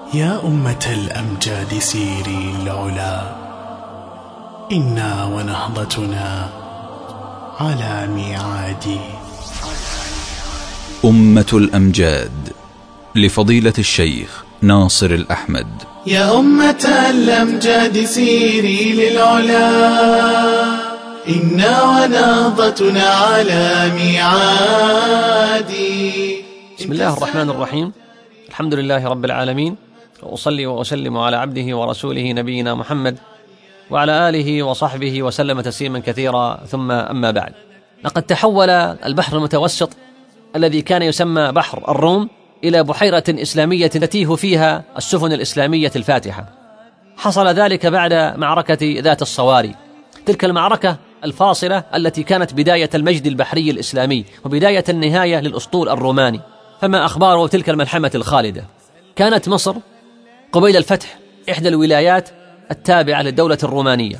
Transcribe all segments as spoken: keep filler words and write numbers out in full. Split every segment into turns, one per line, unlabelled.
يا أمة الأمجاد سيري العلا، إنا ونهضتنا على ميعاد.
أمة الأمجاد لفضيلة الشيخ ناصر الأحمد.
يا أمة الأمجاد سيري للعلا، إنا ونهضتنا على ميعاد.
بسم الله الرحمن الرحيم، الحمد لله رب العالمين، وأصلي وأسلم على عبده ورسوله نبينا محمد وعلى آله وصحبه وسلم تسليما كثيرا، ثم أما بعد. لقد تحول البحر المتوسط الذي كان يسمى بحر الروم إلى بحيرة إسلامية تتيه فيها السفن الإسلامية الفاتحة. حصل ذلك بعد معركة ذات الصواري، تلك المعركة الفاصلة التي كانت بداية المجد البحري الإسلامي وبداية النهاية للأسطول الروماني. فما أخبار تلك الملحمة الخالدة؟ كانت مصر قبيل الفتح إحدى الولايات التابعة للدولة الرومانية،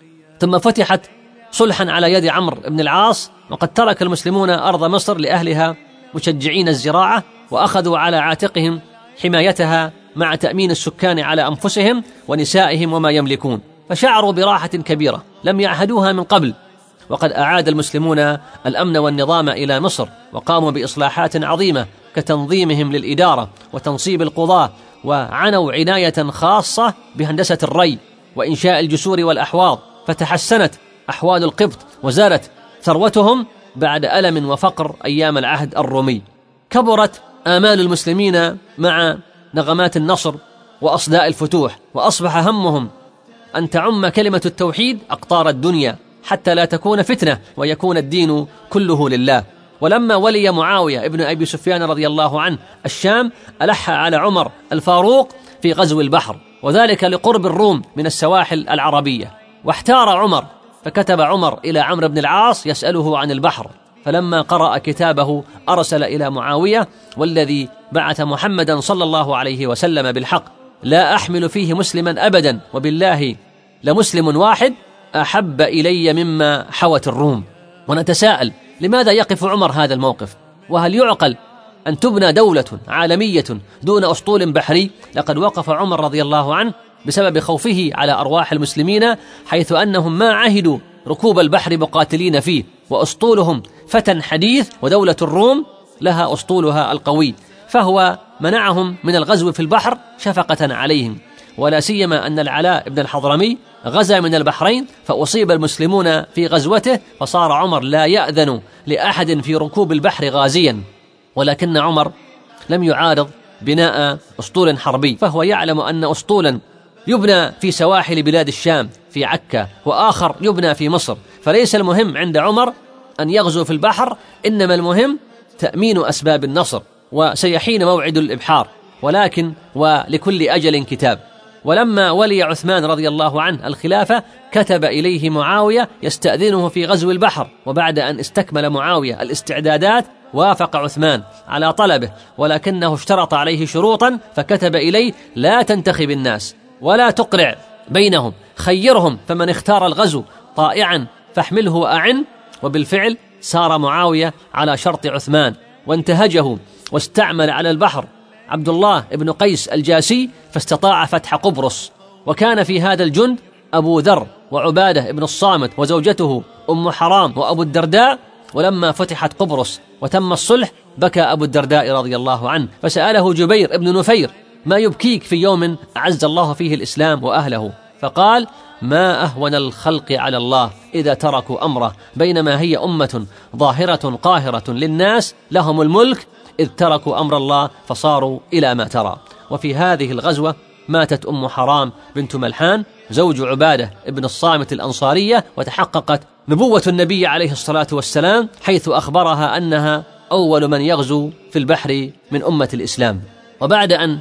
ثم فتحت صلحا على يد عمرو بن العاص، وقد ترك المسلمون أرض مصر لأهلها مشجعين الزراعة، وأخذوا على عاتقهم حمايتها مع تأمين السكان على أنفسهم ونسائهم وما يملكون، فشعروا براحة كبيرة لم يعهدوها من قبل. وقد أعاد المسلمون الأمن والنظام إلى مصر، وقاموا بإصلاحات عظيمة كتنظيمهم للإدارة وتنصيب القضاة، وعنوا عناية خاصة بهندسة الري وإنشاء الجسور والأحواض، فتحسنت أحوال القبط وزادت ثروتهم بعد ألم وفقر أيام العهد الرومي. كبرت آمال المسلمين مع نغمات النصر وأصداء الفتوح، وأصبح همهم أن تعم كلمة التوحيد أقطار الدنيا حتى لا تكون فتنة ويكون الدين كله لله. ولما ولي معاوية ابن أبي سفيان رضي الله عنه الشام، ألح على عمر الفاروق في غزو البحر، وذلك لقرب الروم من السواحل العربية. واحتار عمر، فكتب عمر إلى عمرو بن العاص يسأله عن البحر، فلما قرأ كتابه أرسل إلى معاوية: والذي بعث محمدا صلى الله عليه وسلم بالحق لا أحمل فيه مسلما أبدا، وبالله لمسلم واحد أحب إلي مما حوت الروم. ونتساءل لماذا يقف عمر هذا الموقف؟ وهل يعقل أن تبنى دولة عالمية دون أسطول بحري؟ لقد وقف عمر رضي الله عنه بسبب خوفه على أرواح المسلمين، حيث أنهم ما عهدوا ركوب البحر مقاتلين فيه، وأسطولهم فتى حديث، ودولة الروم لها أسطولها القوي، فهو منعهم من الغزو في البحر شفقة عليهم. ولا سيما أن العلاء بن الحضرمي غزا من البحرين، فأصيب المسلمون في غزوته، فصار عمر لا يأذن لأحد في ركوب البحر غازيا. ولكن عمر لم يعارض بناء أسطول حربي، فهو يعلم أن أسطولا يبنى في سواحل بلاد الشام في عكا، وآخر يبنى في مصر، فليس المهم عند عمر أن يغزو في البحر، إنما المهم تأمين أسباب النصر، وسيحين موعد الإبحار، ولكن ولكل أجل كتاب. ولما ولي عثمان رضي الله عنه الخلافة، كتب إليه معاوية يستأذنه في غزو البحر، وبعد أن استكمل معاوية الاستعدادات وافق عثمان على طلبه، ولكنه اشترط عليه شروطا، فكتب إليه: لا تنتخب الناس ولا تقرع بينهم، خيرهم، فمن اختار الغزو طائعا فاحمله وأعن. وبالفعل سار معاوية على شرط عثمان وانتهجه، واستعمل على البحر عبد الله بن قيس الجاسي، فاستطاع فتح قبرص. وكان في هذا الجند أبو ذر وعبادة بن الصامت وزوجته أم حرام وأبو الدرداء. ولما فتحت قبرص وتم الصلح، بكى أبو الدرداء رضي الله عنه، فسأله جبير بن نفير: ما يبكيك في يوم أعز الله فيه الإسلام وأهله؟ فقال: ما أهون الخلق على الله إذا تركوا أمره، بينما هي أمة ظاهرة قاهرة للناس لهم الملك، إذ تركوا أمر الله فصاروا إلى ما ترى. وفي هذه الغزوة ماتت أم حرام بنت ملحان زوج عبادة ابن الصامت الأنصارية، وتحققت نبوة النبي عليه الصلاة والسلام، حيث أخبرها أنها أول من يغزو في البحر من أمة الإسلام. وبعد أن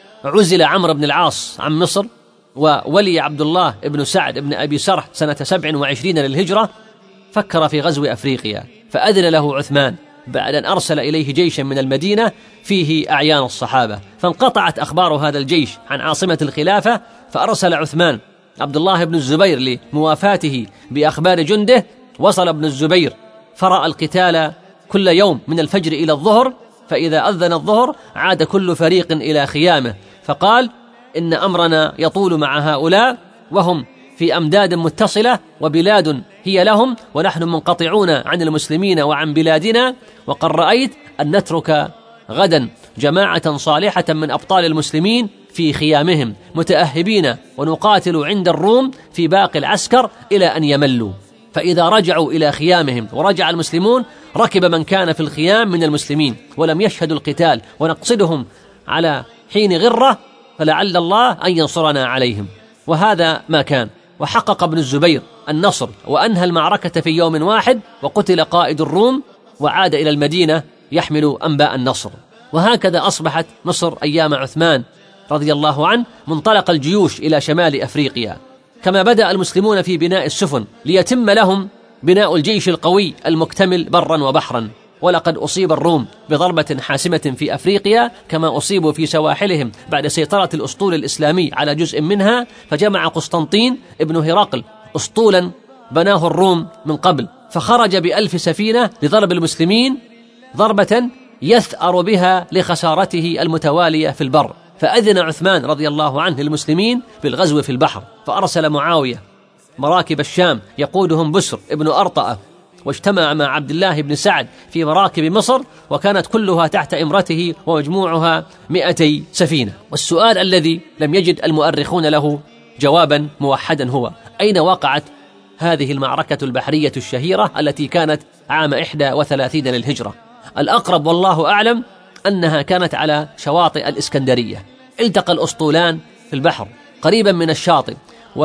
عزل عمرو بن العاص عن مصر، وولي عبد الله بن سعد بن أبي سرح سنة سبع وعشرين للهجرة، فكر في غزو أفريقيا، فأذن له عثمان بعد أن أرسل إليه جيشا من المدينة فيه أعيان الصحابة، فانقطعت أخبار هذا الجيش عن عاصمة الخلافة، فأرسل عثمان عبد الله بن الزبير لموافاته بأخبار جنده. وصل ابن الزبير فرأى القتال كل يوم من الفجر إلى الظهر، فإذا أذن الظهر عاد كل فريق إلى خيامه، فقال: إن أمرنا يطول مع هؤلاء وهم في أمداد متصلة وبلاد هي لهم، ونحن منقطعون عن المسلمين وعن بلادنا، وقد رأيت أن نترك غدا جماعة صالحة من أبطال المسلمين في خيامهم متأهبين، ونقاتل عند الروم في باقي العسكر إلى أن يملوا. فإذا رجعوا إلى خيامهم ورجع المسلمون، ركب من كان في الخيام من المسلمين ولم يشهدوا القتال، ونقصدهم على حين غرة، فلعل الله أن ينصرنا عليهم. وهذا ما كان، وحقق ابن الزبير النصر وأنهى المعركة في يوم واحد، وقتل قائد الروم وعاد إلى المدينة يحمل أنباء النصر. وهكذا أصبحت مصر أيام عثمان رضي الله عنه منطلق الجيوش إلى شمال أفريقيا. كما بدأ المسلمون في بناء السفن ليتم لهم بناء الجيش القوي المكتمل برا وبحرا، ولقد أصيب الروم بضربة حاسمة في أفريقيا كما أصيبوا في سواحلهم بعد سيطرة الأسطول الإسلامي على جزء منها، فجمع قسطنطين ابن هرقل أسطولا بناه الروم من قبل، فخرج بألف سفينة لضرب المسلمين ضربة يثأر بها لخسارته المتوالية في البر. فأذن عثمان رضي الله عنه للمسلمين بالغزو في البحر، فأرسل معاوية مراكب الشام يقودهم بسر ابن أرطأة، واجتمع مع عبد الله بن سعد في مراكب مصر، وكانت كلها تحت إمرته ومجموعها مئتي سفينة. والسؤال الذي لم يجد المؤرخون له جوابا موحدا هو: أين وقعت هذه المعركة البحرية الشهيرة التي كانت عام إحدى وثلاثين للهجرة؟ الأقرب والله أعلم أنها كانت على شواطئ الإسكندرية. التقى الأسطولان في البحر قريبا من الشاطئ،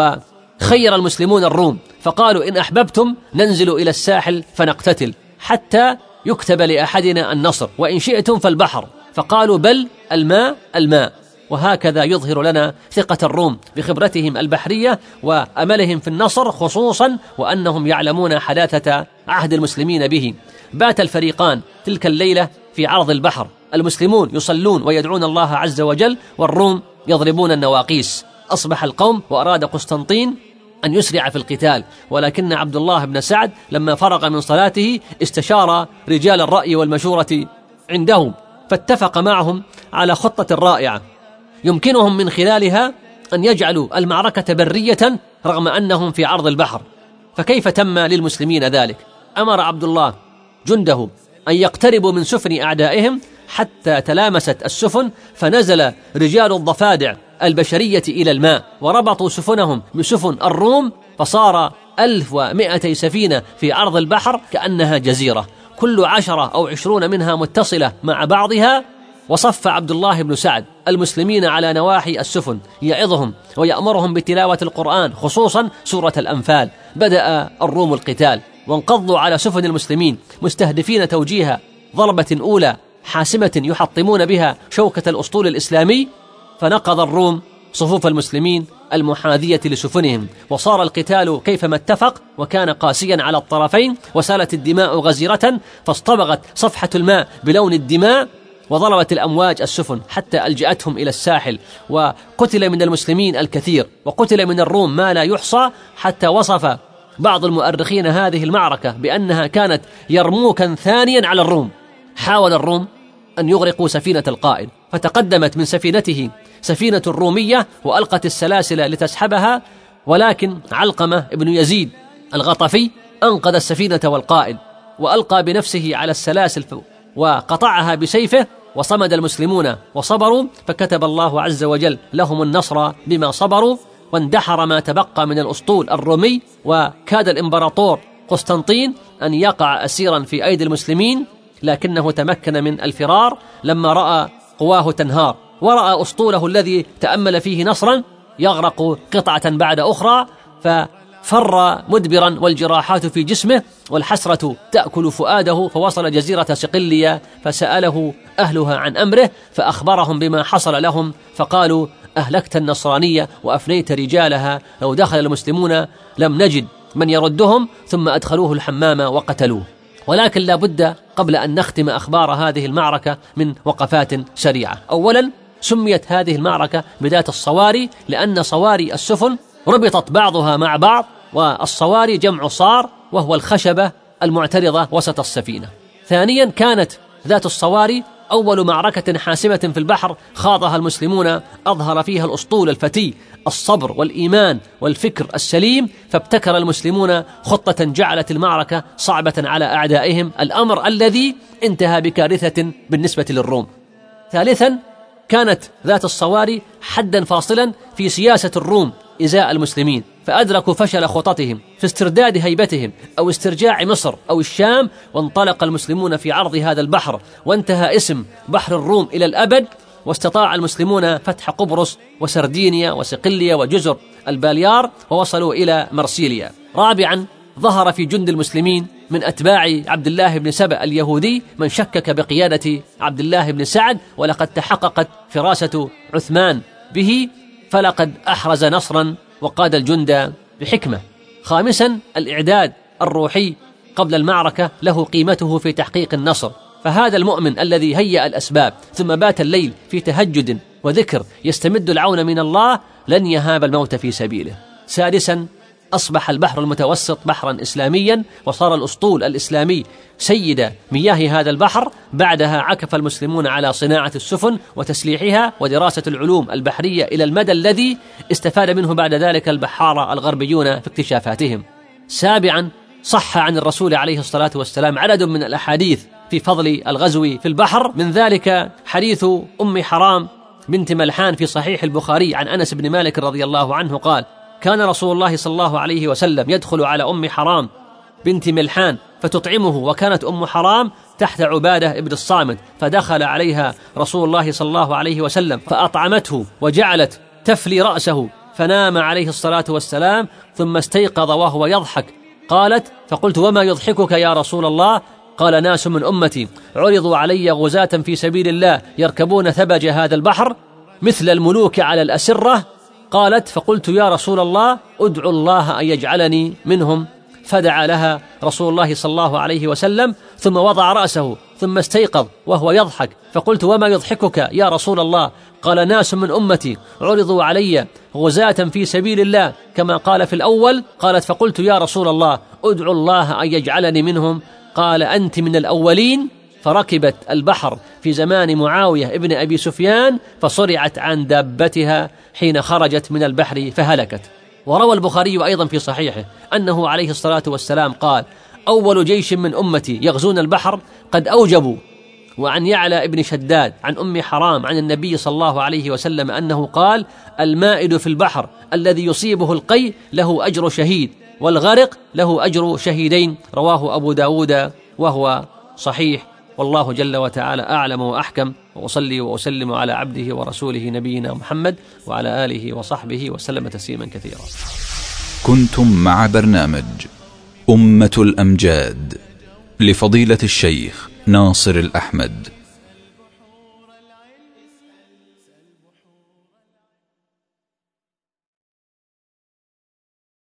وخير المسلمون الروم فقالوا: إن أحببتم ننزل إلى الساحل فنقتتل حتى يكتب لأحدنا النصر، وإن شئتم فالبحر. فقالوا: بل الماء الماء. وهكذا يظهر لنا ثقة الروم بخبرتهم البحرية وأملهم في النصر، خصوصا وأنهم يعلمون حداثة عهد المسلمين به. بات الفريقان تلك الليلة في عرض البحر، المسلمون يصلون ويدعون الله عز وجل، والروم يضربون النواقيس. أصبح القوم، وأراد قسطنطين أن يسرع في القتال، ولكن عبد الله بن سعد لما فرغ من صلاته استشار رجال الرأي والمشورة عنده، فاتفق معهم على خطة رائعة يمكنهم من خلالها أن يجعلوا المعركة برية رغم أنهم في عرض البحر. فكيف تم للمسلمين ذلك؟ أمر عبد الله جنده أن يقتربوا من سفن أعدائهم حتى تلامست السفن، فنزل رجال الضفادع البشرية إلى الماء وربطوا سفنهم بسفن الروم، فصار ألف ومائتي سفينة في عرض البحر كأنها جزيرة، كل عشرة أو عشرون منها متصلة مع بعضها. وصف عبد الله بن سعد المسلمين على نواحي السفن يعظهم ويأمرهم بتلاوة القرآن، خصوصا سورة الأنفال. بدأ الروم القتال وانقضوا على سفن المسلمين مستهدفين توجيه ضربة أولى حاسمة يحطمون بها شوكة الأسطول الإسلامي، فنقض الروم صفوف المسلمين المحاذية لسفنهم، وصار القتال كيفما اتفق، وكان قاسيا على الطرفين، وسالت الدماء غزيرة، فاصطبغت صفحة الماء بلون الدماء، وضربت الأمواج السفن حتى ألجأتهم إلى الساحل. وقتل من المسلمين الكثير، وقتل من الروم ما لا يحصى، حتى وصف بعض المؤرخين هذه المعركة بأنها كانت يرموكا ثانيا على الروم. حاول الروم أن يغرقوا سفينة القائد، فتقدمت من سفينته سفينة رومية وألقت السلاسل لتسحبها، ولكن علقمة ابن يزيد الغطفي أنقذ السفينة والقائد، وألقى بنفسه على السلاسل وقطعها بسيفه، وصمد المسلمون وصبروا، فكتب الله عز وجل لهم النصر بما صبروا، واندحر ما تبقى من الأسطول الرومي. وكاد الإمبراطور قسطنطين أن يقع أسيرا في أيدي المسلمين، لكنه تمكن من الفرار لما رأى قواه تنهار، ورأى أسطوله الذي تأمل فيه نصرا يغرق قطعة بعد أخرى، ففر مدبرا والجراحات في جسمه والحسرة تأكل فؤاده، فوصل جزيرة صقلية فسأله أهلها عن أمره، فأخبرهم بما حصل لهم، فقالوا: أهلكت النصرانية وأفنيت رجالها، لو دخل المسلمون لم نجد من يردهم، ثم أدخلوه الحمام وقتلوه. ولكن لا بد قبل أن نختم أخبار هذه المعركة من وقفات سريعة. أولا، سميت هذه المعركة بذات الصواري لأن صواري السفن ربطت بعضها مع بعض، والصواري جمع صار وهو الخشبة المعترضة وسط السفينة. ثانيا، كانت ذات الصواري أول معركة حاسمة في البحر خاضها المسلمون أظهر فيها الأسطول الفتي الصبر والإيمان والفكر السليم، فابتكر المسلمون خطة جعلت المعركة صعبة على أعدائهم، الأمر الذي انتهى بكارثة بالنسبة للروم. ثالثا، كانت ذات الصواري حدا فاصلا في سياسة الروم إزاء المسلمين، فأدركوا فشل خططهم في استرداد هيبتهم أو استرجاع مصر أو الشام، وانطلق المسلمون في عرض هذا البحر، وانتهى اسم بحر الروم إلى الأبد، واستطاع المسلمون فتح قبرص وسردينيا وصقلية وجزر الباليار، ووصلوا إلى مرسيليا. رابعا، ظهر في جند المسلمين من أتباع عبد الله بن سبأ اليهودي من شكك بقيادة عبد الله بن سعد، ولقد تحققت فراسة عثمان به، فلقد أحرز نصرا وقاد الجند بحكمة. خامسا، الإعداد الروحي قبل المعركة له قيمته في تحقيق النصر، فهذا المؤمن الذي هيأ الأسباب ثم بات الليل في تهجد وذكر يستمد العون من الله لن يهاب الموت في سبيله. سادسا، أصبح البحر المتوسط بحرا إسلاميا، وصار الأسطول الإسلامي سيد مياه هذا البحر. بعدها عكف المسلمون على صناعة السفن وتسليحها ودراسة العلوم البحرية إلى المدى الذي استفاد منه بعد ذلك البحارة الغربيون في اكتشافاتهم. سابعا، صح عن الرسول عليه الصلاة والسلام عدد من الأحاديث في فضل الغزو في البحر، من ذلك حديث أم حرام بنت ملحان في صحيح البخاري عن أنس بن مالك رضي الله عنه قال: كان رسول الله صلى الله عليه وسلم يدخل على أم حرام بنت ملحان فتطعمه، وكانت أم حرام تحت عبادة ابن الصامت، فدخل عليها رسول الله صلى الله عليه وسلم فأطعمته وجعلت تفلي رأسه، فنام عليه الصلاة والسلام ثم استيقظ وهو يضحك. قالت: فقلت: وما يضحكك يا رسول الله؟ قال: ناس من أمتي عرضوا علي غزاة في سبيل الله يركبون ثبج هذا البحر مثل الملوك على الأسرة. قالت: فقلت: يا رسول الله أدعو الله أن يجعلني منهم، فدعا لها رسول الله صلى الله عليه وسلم ثم وضع رأسه ثم استيقظ وهو يضحك، فقلت: وما يضحكك يا رسول الله؟ قال: ناس من أمتي عرضوا علي غزاة في سبيل الله كما قال في الأول. قالت: فقلت: يا رسول الله أدعو الله أن يجعلني منهم. قال: أنت من الأولين. فركبت البحر في زمان معاوية ابن أبي سفيان، فصرعت عن دابتها حين خرجت من البحر فهلكت. وروى البخاري أيضا في صحيحه أنه عليه الصلاة والسلام قال: أول جيش من أمتي يغزون البحر قد أوجبوا. وعن يعلى ابن شداد عن أم حرام عن النبي صلى الله عليه وسلم أنه قال: المائد في البحر الذي يصيبه القي له أجر شهيد، والغرق له أجر شهيدين. رواه أبو داود وهو صحيح، والله جل وتعالى أعلم وأحكم. وأصلي وأسلم على عبده ورسوله نبينا محمد وعلى آله وصحبه وسلم تسليما كثيرا.
كنتم مع برنامج أمة الأمجاد لفضيلة الشيخ ناصر الأحمد.